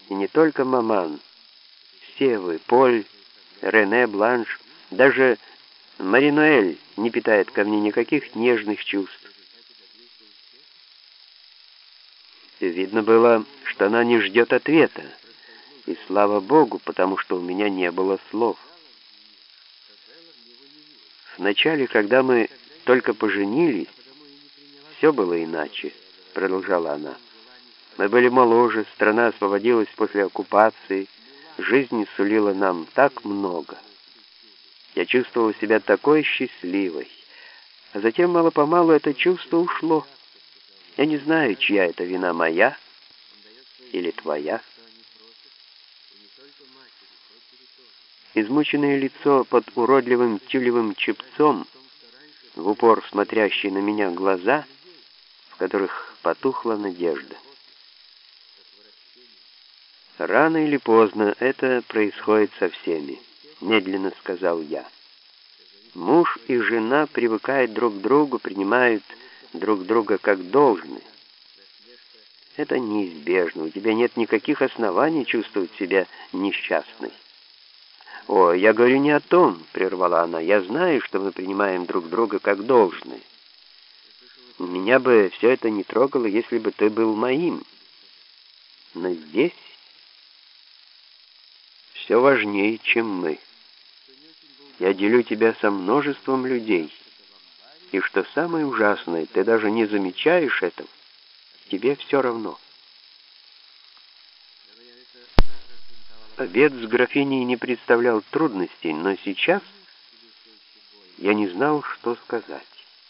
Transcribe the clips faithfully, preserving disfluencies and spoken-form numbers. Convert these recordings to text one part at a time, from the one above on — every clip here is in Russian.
И не только маман. Все вы, Поль, Рене, Бланш, даже Маринуэль не питает ко мне никаких нежных чувств. Видно было, что она не ждет ответа. И слава Богу, потому что у меня не было слов. Вначале, когда мы только поженились, все было иначе, продолжала она. Мы были моложе, страна освободилась после оккупации, жизнь сулила нам так много. Я чувствовала себя такой счастливой. А затем мало-помалу это чувство ушло. Я не знаю, чья это вина, моя или твоя. Измученное лицо под уродливым тюлевым чепцом, в упор смотрящие на меня глаза, в которых потухла надежда. «Рано или поздно это происходит со всеми», — медленно сказал я. «Муж и жена привыкают друг к другу, принимают друг друга как должное. Это неизбежно, у тебя нет никаких оснований чувствовать себя несчастной». «О, я говорю не о том», — прервала она. «Я знаю, что мы принимаем друг друга как должное. Меня бы все это не трогало, если бы ты был моим. Но здесь все важнее, чем мы. Я делю тебя со множеством людей. И что самое ужасное, ты даже не замечаешь этого. Тебе все равно». Обед с графиней не представлял трудностей, но сейчас я не знал, что сказать.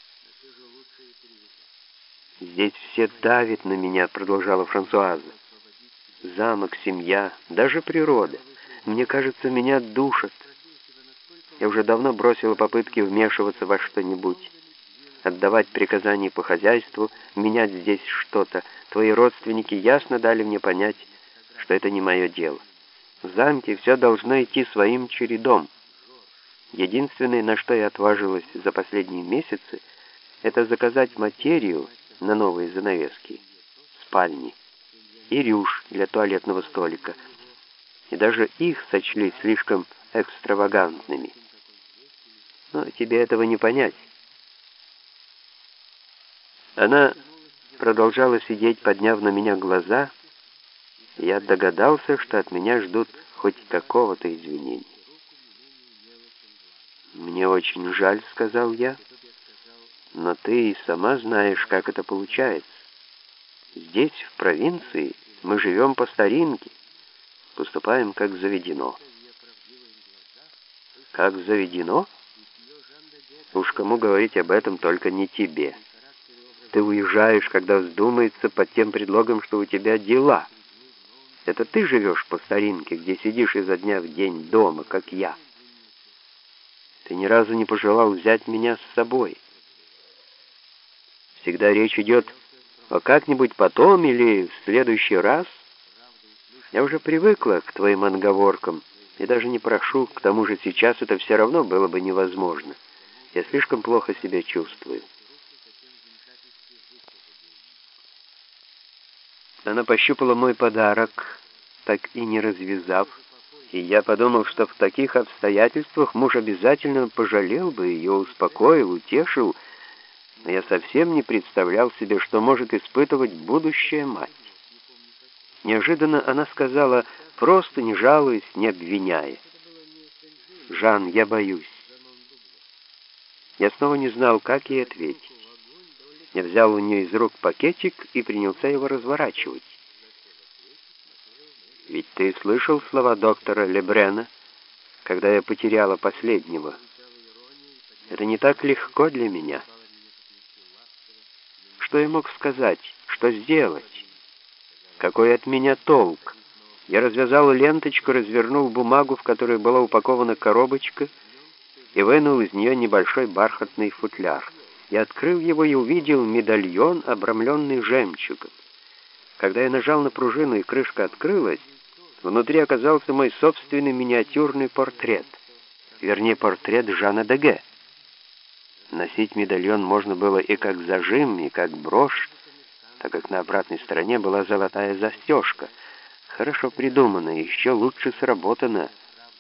«Здесь все давят на меня», — продолжала Франсуаза. «Замок, семья, даже природа. Мне кажется, меня душат. Я уже давно бросила попытки вмешиваться во что-нибудь, отдавать приказания по хозяйству, менять здесь что-то. Твои родственники ясно дали мне понять, что это не мое дело. В замке все должно идти своим чередом. Единственное, на что я отважилась за последние месяцы, это заказать материю на новые занавески, спальни и рюш для туалетного столика. И даже их сочли слишком экстравагантными. Но тебе этого не понять». Она продолжала сидеть, подняв на меня глаза. Я догадался, что от меня ждут хоть какого-то извинения. «Мне очень жаль», — сказал я, — «но ты и сама знаешь, как это получается. Здесь, в провинции, мы живем по старинке, поступаем как заведено». «Как заведено? Уж кому говорить об этом, только не тебе. Ты уезжаешь, когда вздумается, под тем предлогом, что у тебя дела. Это ты живешь по старинке, где сидишь изо дня в день дома, как я. Ты ни разу не пожелал взять меня с собой. Всегда речь идет о как-нибудь потом или в следующий раз. Я уже привыкла к твоим отговоркам и даже не прошу, к тому же сейчас это все равно было бы невозможно. Я слишком плохо себя чувствую». Она пощупала мой подарок, так и не развязав, и я подумал, что в таких обстоятельствах муж обязательно пожалел бы ее, успокоил, утешил, но я совсем не представлял себе, что может испытывать будущая мать. Неожиданно она сказала, просто не жалуясь, не обвиняя: «Жан, я боюсь». Я снова не знал, как ей ответить. Я взял у нее из рук пакетик и принялся его разворачивать. «Ведь ты слышал слова доктора Лебрена, когда я потеряла последнего? Это не так легко для меня». Что я мог сказать? Что сделать? Какой от меня толк? Я развязал ленточку, развернул бумагу, в которой была упакована коробочка, и вынул из нее небольшой бархатный футляр. Я открыл его и увидел медальон, обрамленный жемчугом. Когда я нажал на пружину и крышка открылась, внутри оказался мой собственный миниатюрный портрет. Вернее, портрет Жана Деге. Носить медальон можно было и как зажим, и как брошь, так как на обратной стороне была золотая застежка. хорошо придумано, еще лучше сработано.